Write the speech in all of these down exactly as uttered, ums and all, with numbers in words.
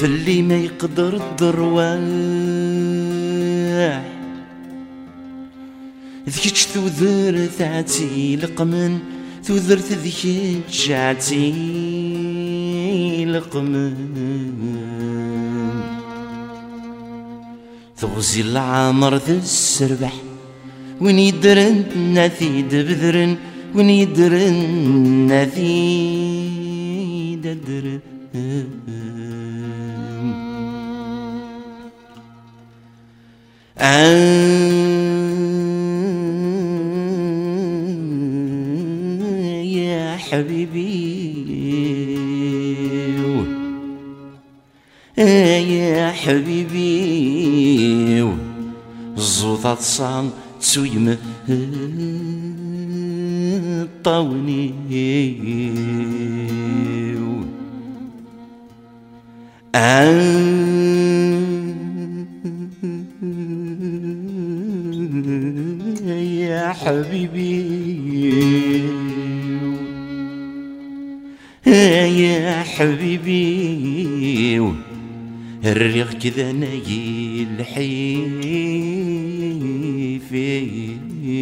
فاللي ما يقدر الدرواح ذكيتش تذر ثعتي لقمن تذرت ذكيتش عتي لقمن تغزي العمر ذا السربح وين يدرن ناثي دبذرن وين يدرن ناثي ددرن يا حبيبي يا حبيبي الزوطة تصان تسويم طاوني يا حبيبي يا حبيبي الريق كذا نايل الحيفي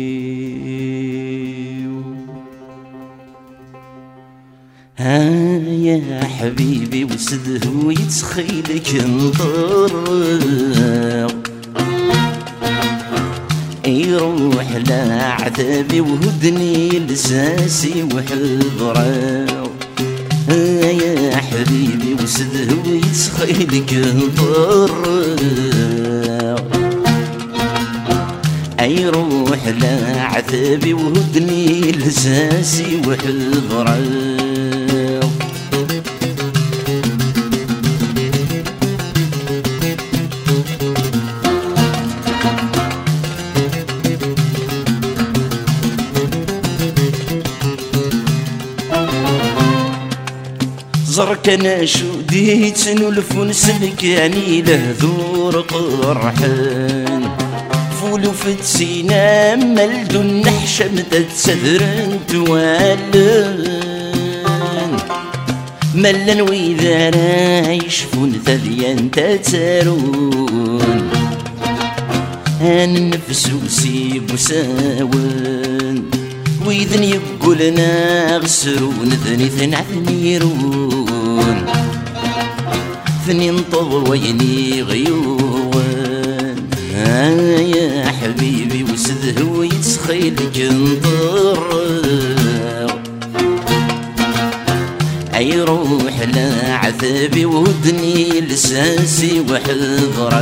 ها يا حبيبي وسده يتسخيلك نطر يروح لعذابي وهدني لساسي وحضره يا حبيبي وسده يتسخيلك نطر يروح لعذابي وهدني لساسي وحضره زرك انا شو ديت نولف ونسلك يعني له ذور قرحان فولو فتسينا ملدو النحشة متى تسذرن توالن ملن وإذا رايشفون ثذيان تتسارون هان النفس وسيب وساون وإذن يقولنا غسرون ذني ثنع ثنيرون ثني نطور ويني غيون يا حبيبي وسده ويتسخيلك نطر أي روح لا عذابي ودني لساسي وحضره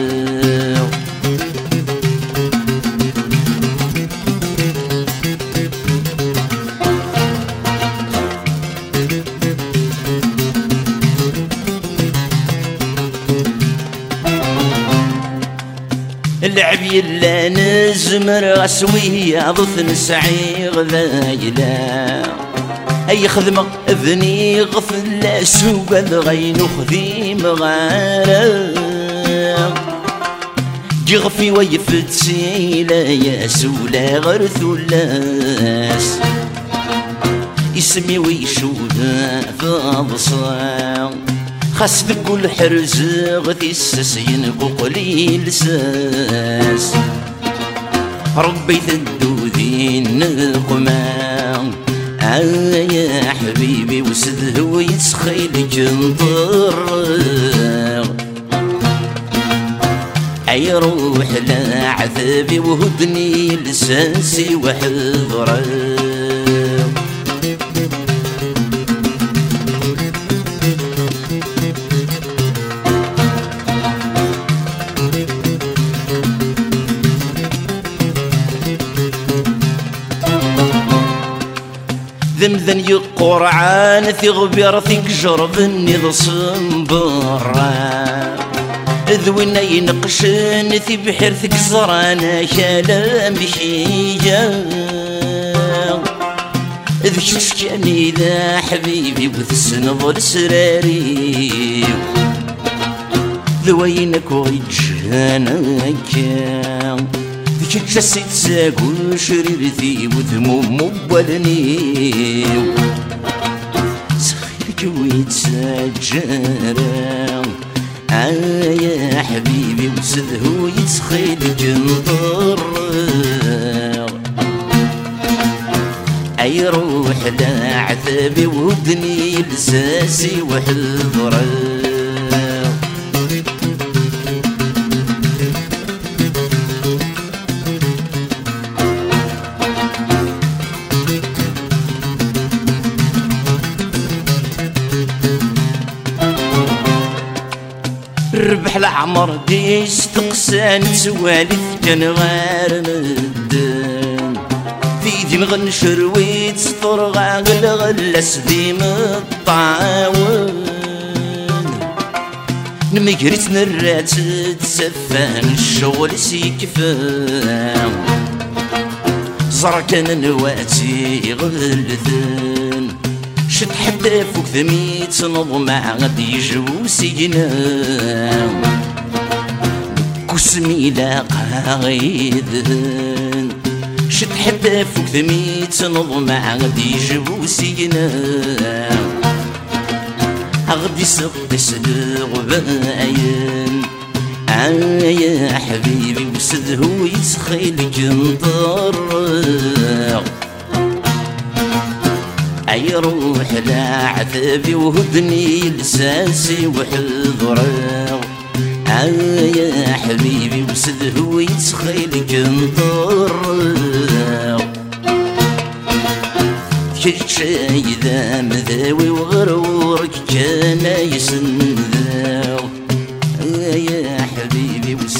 اللعب يلا نزمر غسوية ضثن سعيغ ذايلا أي خدمة أذني غفل سوق الغين خذي مغارة جغفي ويفت سيلا يا سولا غرث اللاس اسمي ويشودا فاضصا خاص كل حرز غثي السسين قليل ساس ربيت الدوذين القمام يا حبيبي وسده ويتسخيلك نطر أي روح لا عذابي وهدني لساسي وحضره ذمذن يقرعان ثغبير ثيك جربني ضصنبرا ذوينا ينقشن ثي بحر ثيك زرانا كلام بحيجا ذكش كاني ذا حبيبي وثسنض السراري ذوينك ويجهانك كتشسي تساقو شريرتي وذموم مبالني سخيلك عليك ويتسجر يا حبيبي وسدهو يتخيلك نضر اي روح لا عذابي ودني لساسي وحضر ربح العمر ديش تقسان سوالف كان غير مدن في دي نغنشر ويتسطر غل غل سديم الطاون نمقريت نرات تسفان الشغل سيكفان زرع كان نواتي غلثن شد حتى فوق ثميت نظمع غادي يجو سينا كسمي لاقا غيدن شد حتى فوق ثميت نظمع غادي يجو سينا غادي سقس الغباين يا حبيبي وسدهو يتخيلك نضر اي روح لا عذابي وهدني لساسي وحضر يا حبيبي وسدهو يتخيلك نضر كل شي ذا مذاوي وغرورك كان يسنداو يا حبيبي